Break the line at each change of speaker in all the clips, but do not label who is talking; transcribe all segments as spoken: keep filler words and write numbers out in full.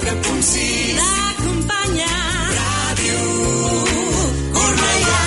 catro punt sis l'acompanya Ràdio Cornellà.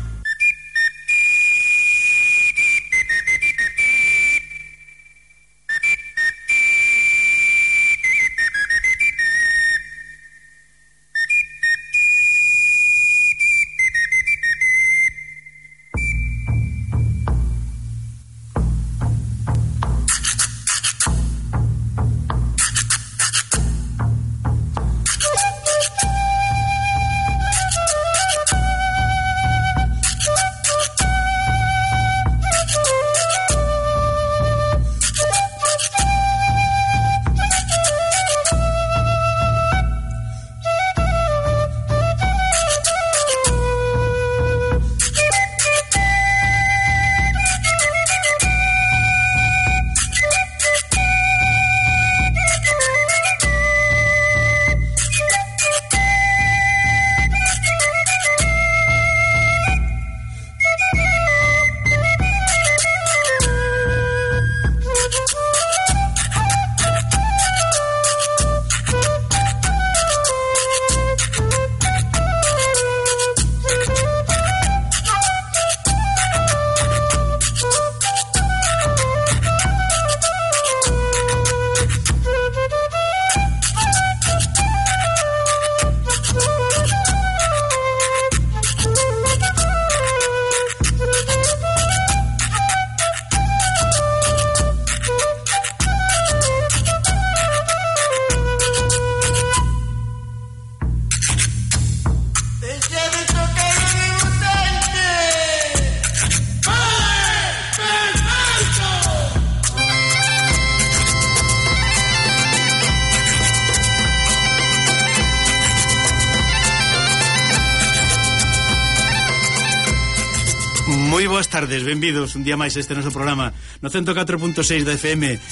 Moi boas tardes, benvidos un día máis a este noso programa no ciento catro punto seis da F M.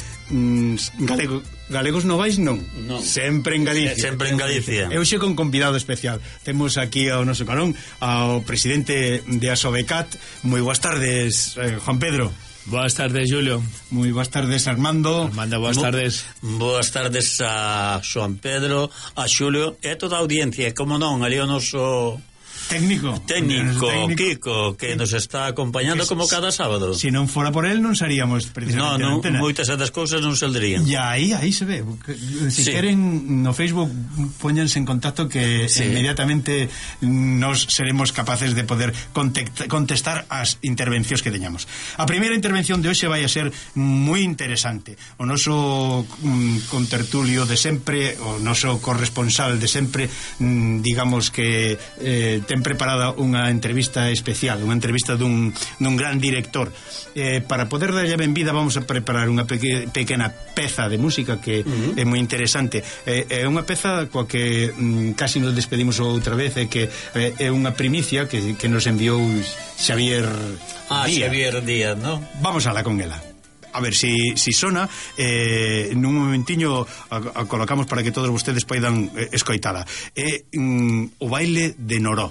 mm, Galego, Galegos no vais, non?
Non.
Sempre en Galicia.
Sempre en Galicia.
E hoxe con convidado especial. Temos aquí ao noso carón ao presidente de Asobecat. Moi boas tardes, eh, Juan Pedro.
Boas tardes, Julio.
Moi boas tardes, Armando.
Armando, boas tardes.
Boas tardes a Juan Pedro, a Xulio e toda a audiencia, como non, ali o noso
técnico,
técnico,
técnico
Kiko, que nos está acompañando que como cada sábado.
Se non fora por él non saríamos precisamente
no, no,
na antena.
Moitas das cousas non saldrían.
E aí, aí se ve. Se si
sí.
queren no Facebook póñanse en contacto que sí. inmediatamente nos seremos capaces de poder contestar as intervencións que teñamos. A primeira intervención de hoxe vai a ser moi interesante. O noso um, contertulio de sempre, o noso corresponsal de sempre, um, digamos que eh, ten preparada unha entrevista especial, unha entrevista dun, dun gran director. Eh, para poder darlle a benvida vamos a preparar unha peque, pequena peza de música que uh-huh. é moi interesante. É eh, unha peza coa que mm, casi nos despedimos outra vez, e que eh, é unha primicia que, que nos enviou Xavier
Ah,
Díaz.
Xavier Díaz, ¿no?
Vamos alá con ela. A ver si, si sona eh, nun momentiño a, a colocamos para que todos vostedes poidan eh, escoitala. É eh, mm, o baile de Noró.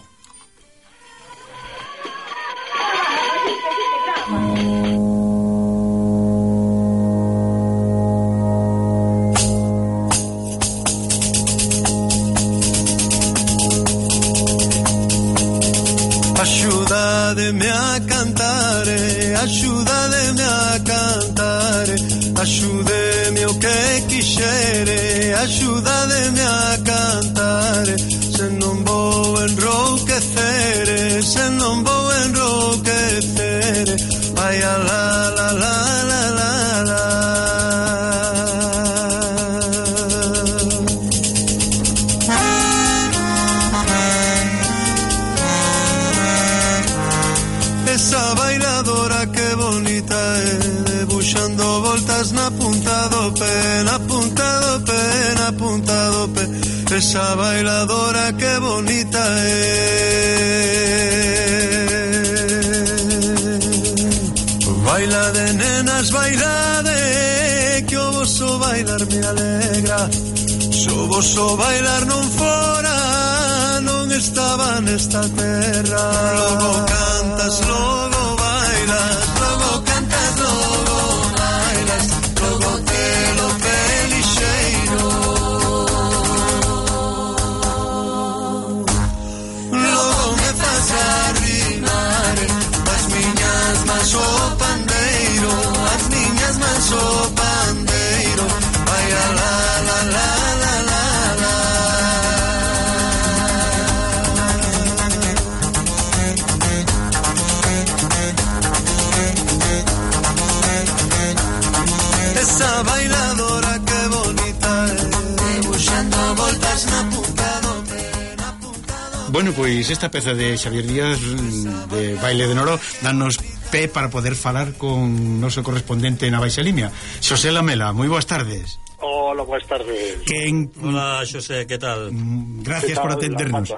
Axúdademe a cantar, axúdademe a cantar, axúdeme o que quixere, axúdademe a cantar, se non vou enrouquecer, se non vou enrouquecer, vai a la la la la la la. Esa bailadora que bonita é, debuxando voltas na punta do pé, na punta do pé, na punta do pé. Esa bailadora que bonita é. Baila de nenas, baila de, que o voso bailar me alegra. Se o voso bailar non fora, non estaba nesta terra. Logo cantas, logo bailas, logo cantas, logo bailas, logo te lo pelixeiro.
Bueno, pois esta peza de Xavier Díaz de Baile de Noro danos pé para poder falar con noso correspondente na Baixa Limia, Xosé Lamela. Moi boas tardes.
Hola, boas tardes.
Que en...
Hola, Xosé, que tal?
Gracias por atendernos.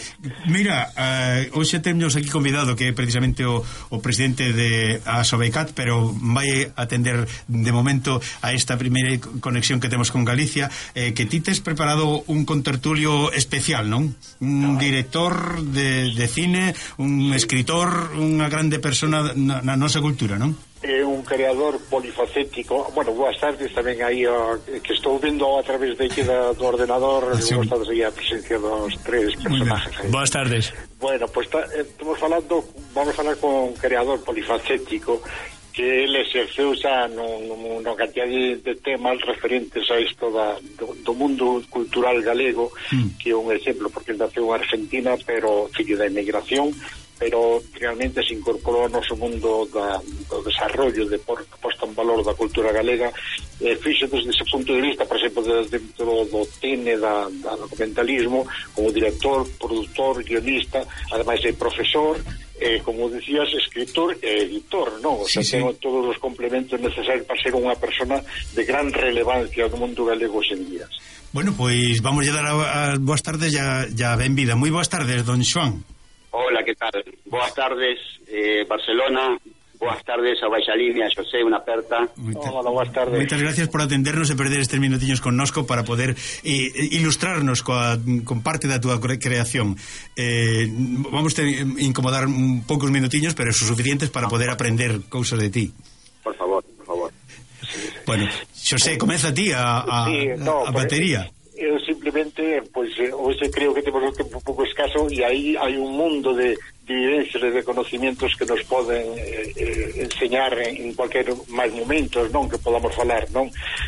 Mira, uh, hoxe temos aquí convidado que é precisamente o, o presidente de ASOBECAT, pero vai atender de momento a esta primeira conexión que temos con Galicia, eh, que ti tes preparado un contertulio especial, non? Un director de, de cine, un escritor, unha grande persona na, na nosa cultura, non?
É un creador polifacético. Bueno, boas tardes tamén aí, uh, que estou vendo a través de aquí da, do ordenador. Sí. Boas tardes aí a presencia dos tres personajes aí.
Boas tardes.
Bueno, pues ta, eh, estamos falando, vamos a falar con un creador polifacético que ele exerceu xa nunha cantidad de, de temas referentes a isto da, do, do mundo cultural galego, mm. que é un exemplo, porque ele naceu en Argentina, pero fillo da emigración, pero realmente se incorporou ao noso mundo da, do desarrollo de por, posta en valor da cultura galega, eh, fixo desde ese punto de vista, por exemplo, desde dentro do cine, da, da documentalismo, como director, produtor, guionista, ademais é profesor, eh, como decías, escritor e editor, non? O sea, sí, tengo sí. todos os complementos necesarios para ser unha persona de gran relevancia no mundo galego hoxe en días.
Bueno, pois vamos a dar a, a boas tardes, ya, ya ben vida. Moi boas tardes, don Xoán.
Hola, ¿qué tal? Boas tardes, eh, Barcelona. Boas tardes a Baixa Limia, Xosé, unha aperta.
Hola, boas tardes.
Moitas gracias por atendernos e perder estes minutiños connosco para poder eh, ilustrarnos coa, con parte da túa creación. Eh, vamos a incomodar un poucos minutiños, pero son suficientes para poder aprender cousas de ti.
Por favor, por favor.
Bueno, Xosé, comeza ti a, a,
sí, no,
a batería.
Eu simplemente, pois, pues, hoxe creo que temos un tempo un pouco escaso e aí hai un mundo de, de vivencias e de conocimientos que nos poden eh, eh, enseñar en, en cualquier máis momentos, non, que podamos falar, non?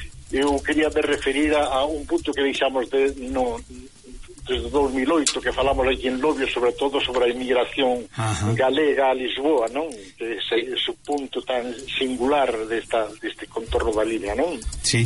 Eu quería me referir a, a un punto que deixamos de, no, desde dos mil oito, que falamos aquí en Lobio, sobre todo sobre a inmigración Ajá. galega a Lisboa, non? Que ese, ese punto tan singular desta, deste contorno da línea, non?
Sí.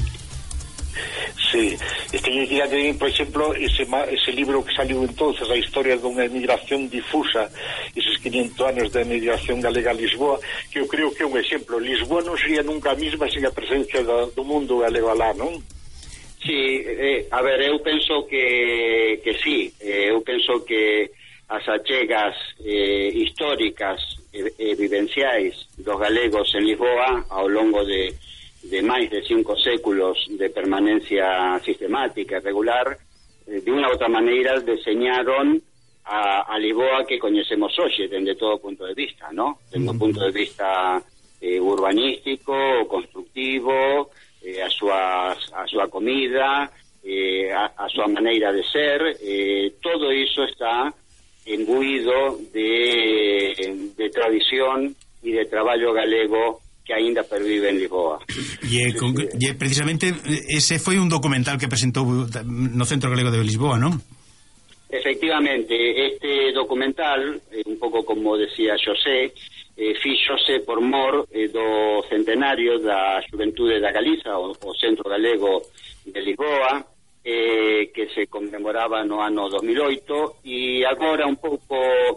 Sí, este que que por exemplo ese, ese libro que saliu entonces, a historia dunha emigración difusa, esos quinientos anos da emigración galega a Lisboa, que eu creo que é un exemplo. Lisboa non sería nunca a mesma sen a presencia do, do mundo galego alá, non?
Sí, eh, a ver, eu penso que, que sí, eh, eu penso que as achegas eh, históricas e eh, eh, vivenciais dos galegos en Lisboa ao longo de de máis de cinco séculos de permanencia sistemática e regular, eh, de unha outra maneira deseñaron a, a Lisboa que coñecemos hoxe, dende todo punto de vista, ¿no? Dende o punto de vista eh, urbanístico, constructivo, eh, a, súa, a súa comida, eh, a, a súa maneira de ser, eh, todo iso está imbuído de, de tradición e de traballo galego que aínda pervive en Lisboa.
E, con, e precisamente ese foi un documental que presentou no Centro Galego de Lisboa, non?
Efectivamente, este documental, eh, un pouco como decía Xosé, eh, fíxose por mor eh, do centenario da Xuventude da Galiza, o, o Centro Galego de Lisboa, eh, que se conmemoraba no ano dos mil oito, e agora un pouco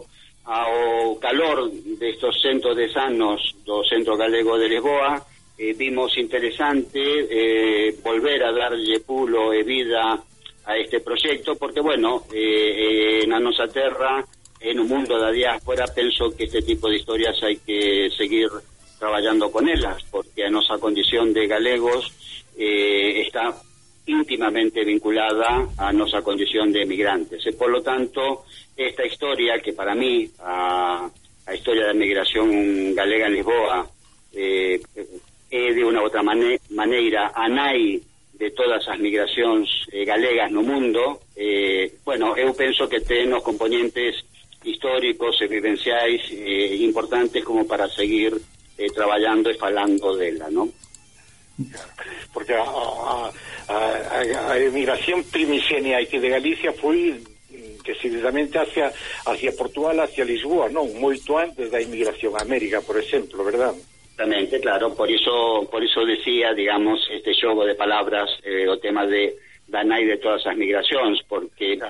ao calor destos centos de anos do Centro Galego de Lisboa, eh, vimos interesante eh, volver a darlle pulo e vida a este proxecto, porque, bueno, eh, eh, na nosa terra, en o mundo da diáspora, penso que este tipo de historias hai que seguir traballando con elas, porque a nosa condición de galegos eh, está íntimamente vinculada a nosa condición de emigrantes. E, por lo tanto, esta historia, que para mí, a, a historia da migración galega en Lisboa, eh, é de unha outra mane maneira a nai de todas as migracións eh, galegas no mundo, eh, bueno, eu penso que ten os componentes históricos e vivenciais eh, importantes como para seguir eh, traballando e falando dela, non?
Porque a, a, a, a emigración primixenia que de Galicia foi decididamente hacia, hacia Portugal, hacia Lisboa, non? Moito antes da emigración a América, por exemplo, verdad?
Exactamente, claro, por iso por iso decía, digamos, este xogo de palabras, eh, o tema de da nai de todas as migracións, porque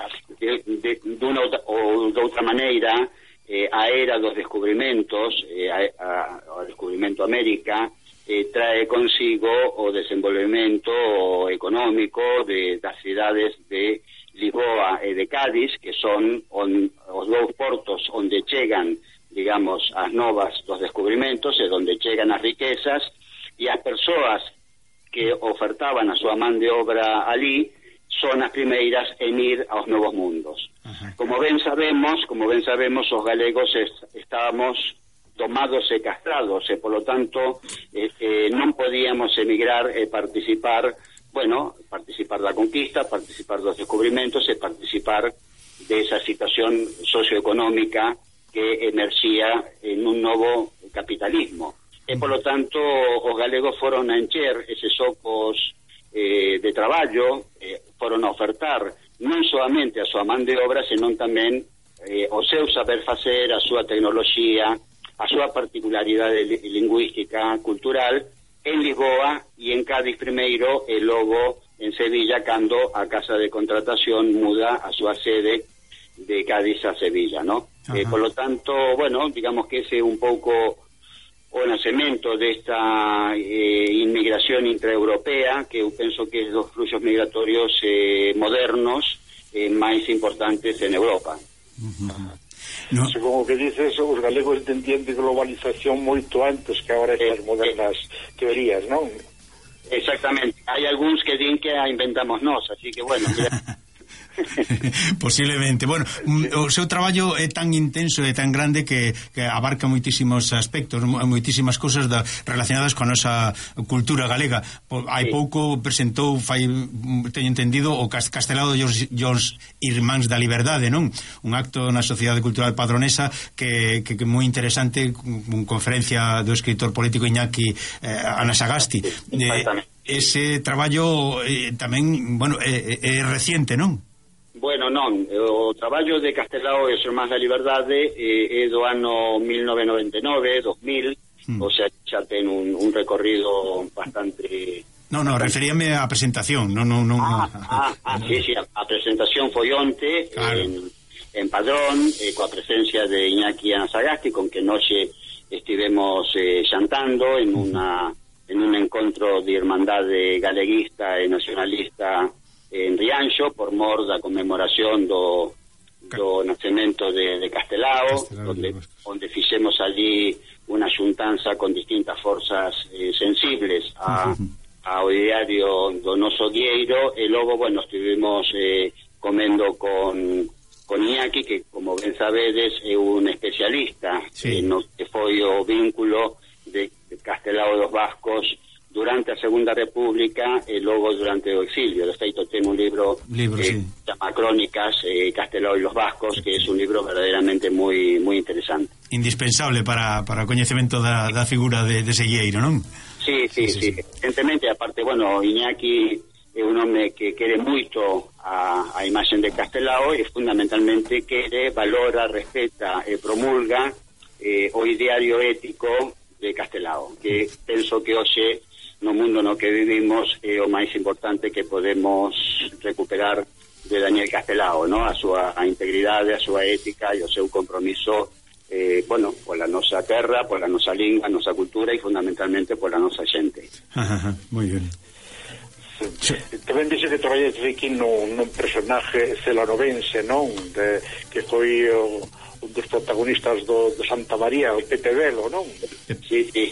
de, de, de una ou de outra maneira, eh, a era dos descubrimentos, eh, a, a, a descubrimento América, eh, trae consigo o desenvolvemento económico de das cidades de Lisboa e de Cádiz, que son on, os dous portos onde chegan, digamos, as novas dos descubrimentos e onde chegan as riquezas, e as persoas que ofertaban a súa man de obra ali son as primeiras en ir aos novos mundos. Ajá. Como ben sabemos, como ben sabemos, os galegos est estábamos domados e castrados, e polo tanto eh, eh, non podíamos emigrar e participar, bueno, participar da conquista, participar dos descubrimentos e participar desa situación socioeconómica que emerxía en un novo capitalismo. E polo tanto os galegos foron a encher eses ocos eh, de traballo, eh, foron a ofertar non solamente a súa man de obra, senón tamén eh, o seu saber facer, a súa tecnoloxía, a súa particularidade lingüística, cultural, en Lisboa e en Cádiz primeiro, e logo en Sevilla, cando a Casa de Contratación muda a súa sede de Cádiz a Sevilla, ¿no? Eh, por lo tanto, bueno, digamos que ese é un pouco o nacemento desta eh, inmigración intraeuropea, que eu penso que é dos fluxos migratorios eh, modernos eh, máis importantes en Europa.
Uh-huh. No.
Según o que dices, os galegos entendían de globalización moito antes que agora estas eh, modernas eh, teorías, non?
Exactamente. Hai algúns que din que a inventamos nós, así que, bueno, mira...
Posiblemente. Bueno, o seu traballo é tan intenso e tan grande que, que abarca moitísimos aspectos, moitísimas cousas da, relacionadas con a nosa cultura galega. Hai sí. pouco presentou, fai, teño entendido, o Castelao dos Irmáns da Liberdade, non? Un acto na Sociedade Cultural Padronesa que, que, que moi interesante, con conferencia do escritor político Iñaki eh, Anasagasti. Eh, ese traballo eh, tamén, bueno, é, é reciente, non?
Bueno, non, o traballo de Castelao e os Irmáns da Liberdade eh, é do ano mil novecentos e noventa e nove, dos mil, mm. o sea, xa ten un, un recorrido bastante...
No, no, referíame á presentación, non, non, non.
Ah, ah, ah, sí, sí, a, a presentación foi onte, claro. en, en Padrón, eh, coa presencia de Iñaki Anasagasti, con que noxe estivemos eh, xantando en una en un encontro de irmandade galeguista e nacionalista en Rianxo, por mor da conmemoración do, do nacemento de, de Castelao, Castelao onde, onde fixemos allí unha xuntanza con distintas forzas eh, sensibles a, ao diario do noso dieiro, e logo, bueno, estivemos eh, comendo con, con Iñaki, que, como ben sabedes, é un especialista sí. eh, no que foi o vínculo de Castelao dos Vascos durante a Segunda República e logo durante o exilio. De feito, ten un libro,
libro
que
sí.
chama Crónicas, eh, Castelao e los Vascos, que é un libro verdadeiramente moi moi interesante.
Indispensable para, para o coñecemento da, da figura de, de Seguieiro, non?
Sí, sí, sí, sí. sí. Evidentemente, aparte, bueno, Iñaki é un home que quere moito a, a imaxen de Castelao e fundamentalmente quere, valora, respeta e promulga eh, o ideario ético de Castelao, que penso que hoxe no mundo no que vivimos é o máis importante que podemos recuperar de Daniel Castelao, ¿no? A súa a integridade, a súa ética e o seu compromiso eh, bueno, pola nosa terra, pola nosa lingua, a nosa cultura e fundamentalmente pola nosa xente.
Moi ben.
Sí. Tamén dixe que traballas aquí nun, nun personaje celanovense, non? De, que foi o un dos protagonistas do, do Santa María, o Pepe Velo, non?
Sí, sí.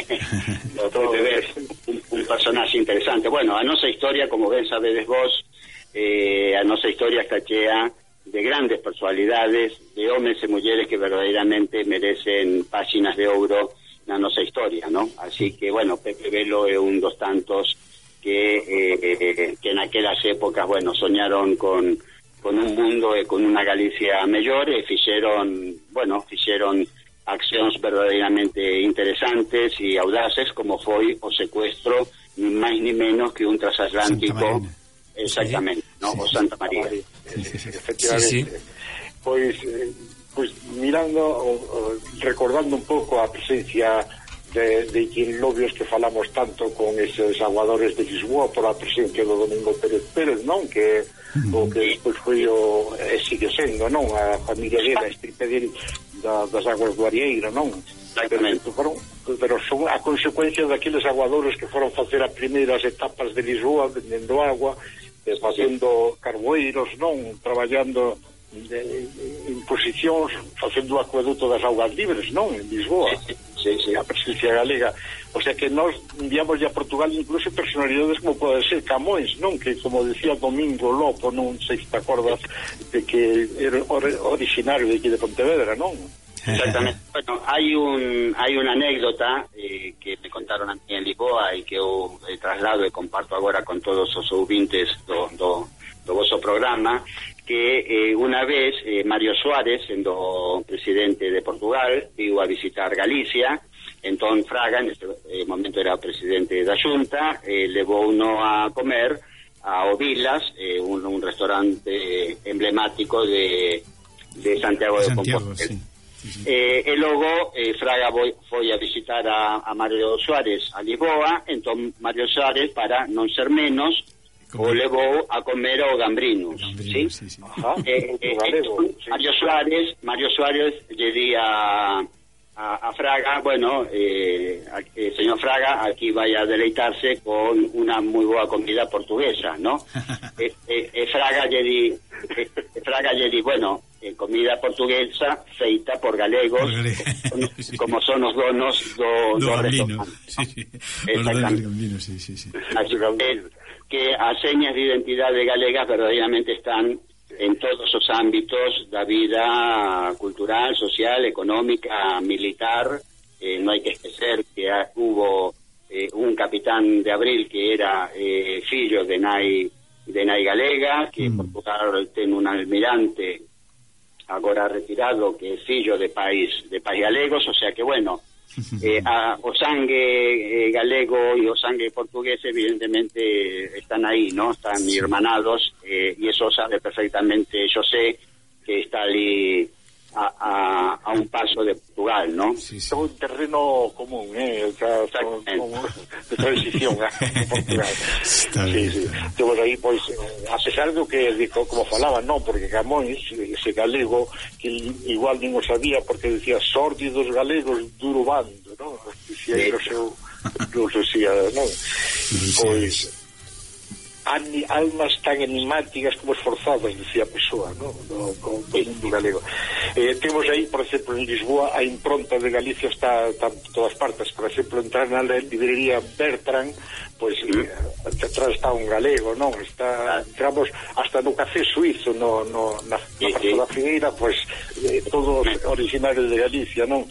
O Pepe Velo, un, un personaxe interesante. Bueno, a nosa historia, como ben sabedes vos, eh, a nosa historia está chea de grandes personalidades, de homes e mulleres que verdadeiramente merecen páxinas de ouro na nosa historia, ¿no? Así que, bueno, Pepe Velo é un dos tantos que, eh, que naquelas épocas, bueno, soñaron con con un mundo e con unha Galicia mellor e fixeron, bueno, fixeron accións verdadeiramente interesantes e audaces, como foi o secuestro ni máis ni menos que un transatlántico, exactamente, sí. ¿no? Sí. O Santa María.
Sí, sí, sí. Efectivamente. Sí, sí. Pois, eh, pois mirando, o, o, recordando un pouco a presencia de, de Quinlobios que falamos tanto con esos aguadores de Lisboa por a presencia do Domingo Pérez Pérez, non? Que o que despois foi o e sigue sendo, non, a familia dele, a estripe dele da, das aguas do Arieiro, non?
Exactamente.
Pero, foron, pero son a consecuencia daqueles aguadores que foron facer as primeiras etapas de Lisboa, vendendo agua, eh, facendo carboeiros, non, traballando de, en posicións, facendo o acueduto das augas libres, non, en Lisboa.
Sí, sí, sí.
A presencia galega. O sea que nós enviamos a Portugal incluso personalidades como pode ser Camões, non, que como decía Domingo Lopo, non sei se te acordas de que era or originario de aquí de Pontevedra, non?
Exactamente. Bueno, hai un hai unha anécdota eh, que me contaron a mí en Lisboa e que eu eh, traslado e comparto agora con todos os ouvintes do, do, do vosso programa, que eh, unha vez eh, Mario Soares, sendo presidente de Portugal, viu a visitar Galicia. Entón Fraga, en este eh, momento era o presidente da Xunta, eh, levou uno a comer a Ovilas, eh, un, un restaurante emblemático de, de Santiago de, de Compostela. Sí. Sí, sí. Eh, e logo eh, Fraga foi, foi a visitar a, a Mario Soares a Lisboa. Entón Mario Soares, para non ser menos, o levou a comer o Gambrinos, ¿sí? Sí, sí. Ajá. Eh, eh, entón, Mario Soares Mario Soares lle di a, a, a Fraga, bueno, eh, a, eh, señor Fraga, aquí vai a deleitarse con unha moi boa comida portuguesa, ¿no? e, e, e Fraga lle di e, Fraga lle di, bueno, eh, comida portuguesa feita por galegos, como, sí. como son os donos do, do, do restaurante.
Sí, sí. Os donos Gambrinos, sí, sí, sí.
Así que, que as señas de identidade galegas verdadeiramente están en todos os ámbitos da vida cultural, social, económica, militar. Eh, non hai que esquecer que ha, hubo eh, un capitán de Abril que era eh, fillo de nai de nai galega, que mm. Portugal ten un almirante agora retirado que é fillo de país de país galegos, o sea que bueno, eh, a, o sangue eh, galego e o sangue portugués evidentemente están aí, ¿no? Están sí. hermanados, eh, e eso sabe perfectamente José, que está ali a, a, a un paso de Portugal, ¿no?
Sí, sí. Es un terreno común, ¿eh? O sea, son, como de transición a Portugal.
Está
sí,
bien,
sí.
Está bien.
Temos aí, pois, a pesar do que dijo, como falaba, non, porque Camões, ese galego, que igual nin o sabía, porque decía sórdidos galegos duro bando, non? Dicía sí. o seu, non decía, non? Pois, almas tan enigmáticas como esforzadas, decía a persoa, ¿no? No, con o mundo galego. Eh, temos aí, por exemplo, en Lisboa, a impronta de Galicia está, está en todas partes. Por exemplo, entrar na librería Bertrand, pois pues, mm. eh, atrás está un galego, non? Está, entramos hasta no café suizo, no, no, na, na sí, Praza sí. da Figueira, pois pues, eh, todos originarios de Galicia, non?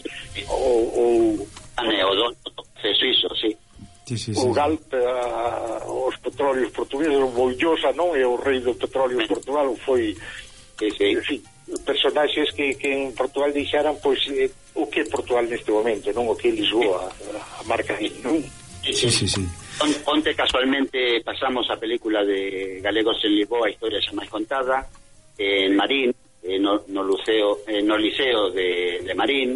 O, o,
ah, o do café suizo, sí.
Sí, sí, sí,
o Galp, a, os petróleos portugueses, o Bollosa, non? É o rei do petróleo en Portugal, foi eh, en fin, personaxes que, que en Portugal deixaran pois eh, o que é Portugal neste momento, non? O que é Lisboa, a, a marca aí, non?
Sí, sí, sí.
Onte casualmente pasamos a película de Galegos en Lisboa, Historia xa máis contada, en Marín, eh, no, no, Luceo, eh, no Liceo de, de Marín,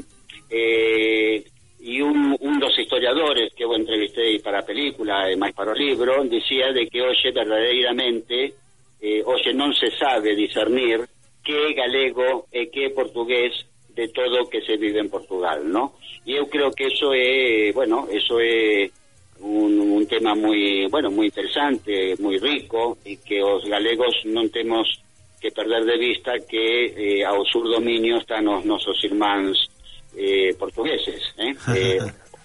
eh, e un, un dos historiadores que eu entrevistei para a película e máis para o libro dicía de que hoxe verdadeiramente eh, hoxe non se sabe discernir que é galego e que é portugués de todo o que se vive en Portugal, ¿no? E eu creo que eso é, bueno, eso é un, un tema moi, bueno, moi interesante, moi rico, e que os galegos non temos que perder de vista que eh, ao sur dominio están os nosos irmáns Eh, portugueses, eh? eh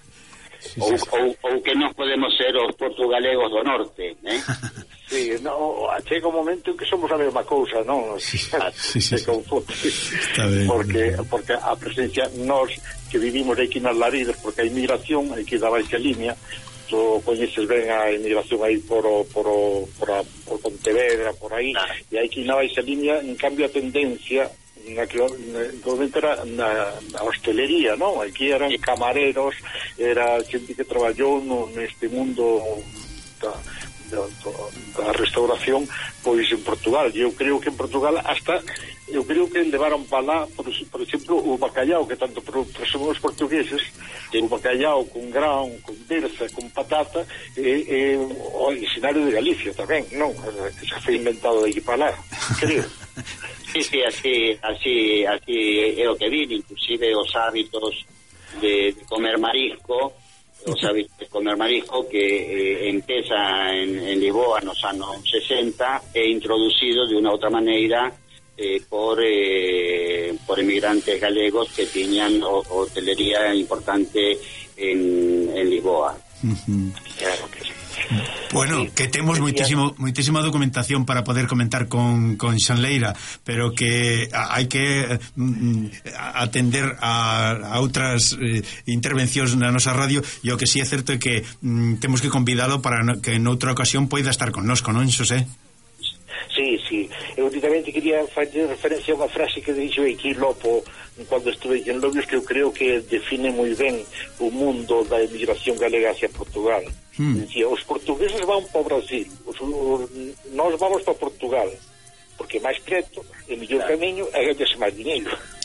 sí, ou, sí. Ou, ou que non podemos ser os portugalegos do norte, eh?
Sí, no, chega un momento en que somos a mesma cousa, non?
Sí, sí, sí,
se confunde.
Está ben,
porque,
bien.
porque a presencia, nós que vivimos aquí nas Laridas, porque a inmigración, aquí da baixa línea, tú coñeces ben a inmigración aí por o, por o, por, a, por Pontevedra, por aí, ah. E aquí na baixa línea, en cambio a tendencia na que normalmente era na, na hostelería, non? Aquí eran camareros, era xente que traballou no, neste mundo da, da, da restauración, pois en Portugal. E eu creo que en Portugal hasta eu creo que levaron para lá, por, por exemplo, o bacalhau, que tanto presumen os portugueses, o bacalhau con grão, con berza, con patata, e, e o originario de Galicia tamén, non? Xa foi inventado de aquí para lá, creo.
Sí, sí, así, así, así é o que vi, inclusive os hábitos de, de comer marisco, os hábitos de comer marisco que eh, empeza en, en Lisboa nos anos sesenta e introducido de unha outra maneira eh, por eh, por emigrantes galegos que tiñan o, hotelería importante en, en Lisboa.
Uh-huh.
Claro que sí.
Bueno,
sí,
que temos moitísimo, moitísima documentación para poder comentar con, con Xanleira, pero que hai que mm, atender a, a outras eh, intervencións na nosa radio, e o que sí é certo é que mm, temos que convidalo para no, que noutra ocasión poida estar connosco, non, Xosé?
Sí, sí. Eu únicamente quería fazer referencia a unha frase que dixo aquí Lopo cando estuve en Lobios, que eu creo que define moi ben o mundo da emigración galega hacia Portugal. Hmm. Dicía, os portugueses van para o Brasil, os, os, nós vamos para Portugal, porque máis preto, e mellor camiño, e ganhase máis dinheiro.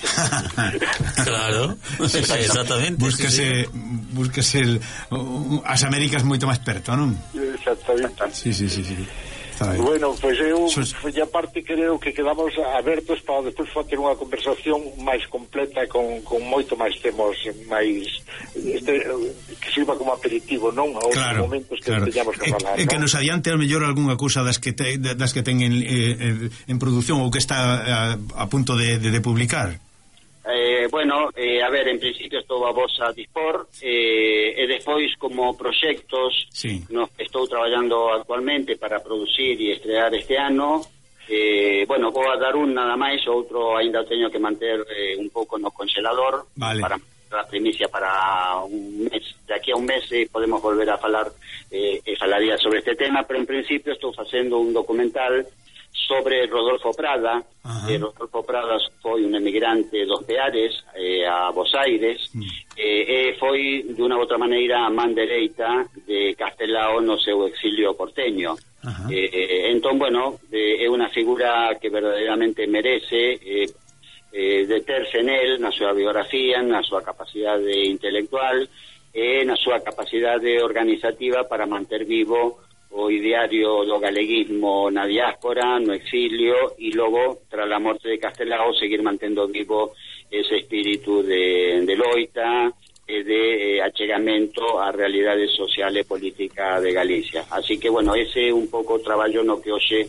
Claro, exactamente.
Búscase, sí, sí. búscase el, as Américas moito máis perto, non?
Exactamente.
Sí, sí, sí, sí.
Bueno, pois pues eu
Sos...
e aparte creo que quedamos abertos para despois ter unha conversación máis completa con, con moito máis temas máis este, que sirva como aperitivo, non? A outros
claro,
momentos que
claro.
teñamos que falar,
e,
¿no?
Que nos adiante ao mellor algunha cousa das que te, das que ten en, eh, en produción ou que está a, a punto de, de, de publicar.
Eh, bueno, eh, a ver, en principio estou a vos a dispor eh, e despois como proxectos
sí.
no, estou traballando actualmente para producir e estrear este ano. Eh, bueno, vou a dar un nada máis, outro ainda teño que manter eh, un pouco no congelador,
vale.
Para a primicia para un mes. De aquí a un mes eh, podemos volver a falar eh, e falaría sobre este tema, pero en principio estou facendo un documental sobre Rodolfo Prada. Eh, Rodolfo Prada foi un emigrante dos Peares eh, a Bos Aires, mm. eh, e foi de unha outra maneira a man dereita de Castelao no seu exilio porteño. Eh, eh, entón, bueno, eh, é unha figura que verdadeiramente merece eh, eh, deterse nel, na súa biografía, na súa capacidade intelectual e na súa capacidade organizativa para manter vivo o ideario do galeguismo na diáspora, no exilio, e logo, tras a morte de Castelao, seguir mantendo vivo ese espírito de, de loita e de eh, achegamento á realidade social e política de Galicia. Así que, bueno, ese é un pouco o traballo no que hoxe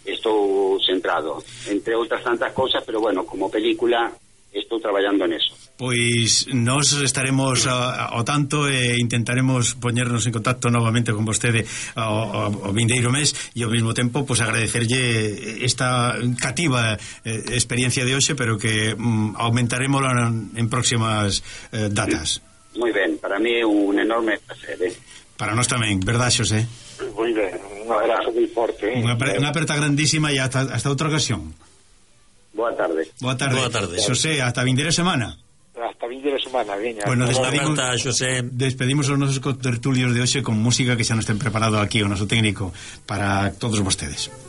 estou centrado, entre outras tantas cosas, pero, bueno, como película estou traballando en eso.
Pois nós estaremos ao tanto e intentaremos poñernos en contacto novamente con vostede ao, ao vindeiro mes, e ao mesmo tempo pois agradecerlle esta cativa eh, experiencia de hoxe, pero que mm, aumentaremos en, en próximas eh, datas.
Moi ben, para mí é un enorme placer, eh?
Para nós tamén, verdad, Xosé?
Moi ben, un abrazo moi forte, eh?
Unha, unha aperta grandísima e hasta, hasta outra ocasión.
Boa tarde.
Boa tarde.
Boa tarde.
Xosé, hasta a vindeira semana.
Hasta vindeira semana, veña.
Bueno, despedimos,
Carta, Xosé.
despedimos os nosos tertulios de hoxe con música que xa nos ten preparado aquí o noso técnico para todos vostedes.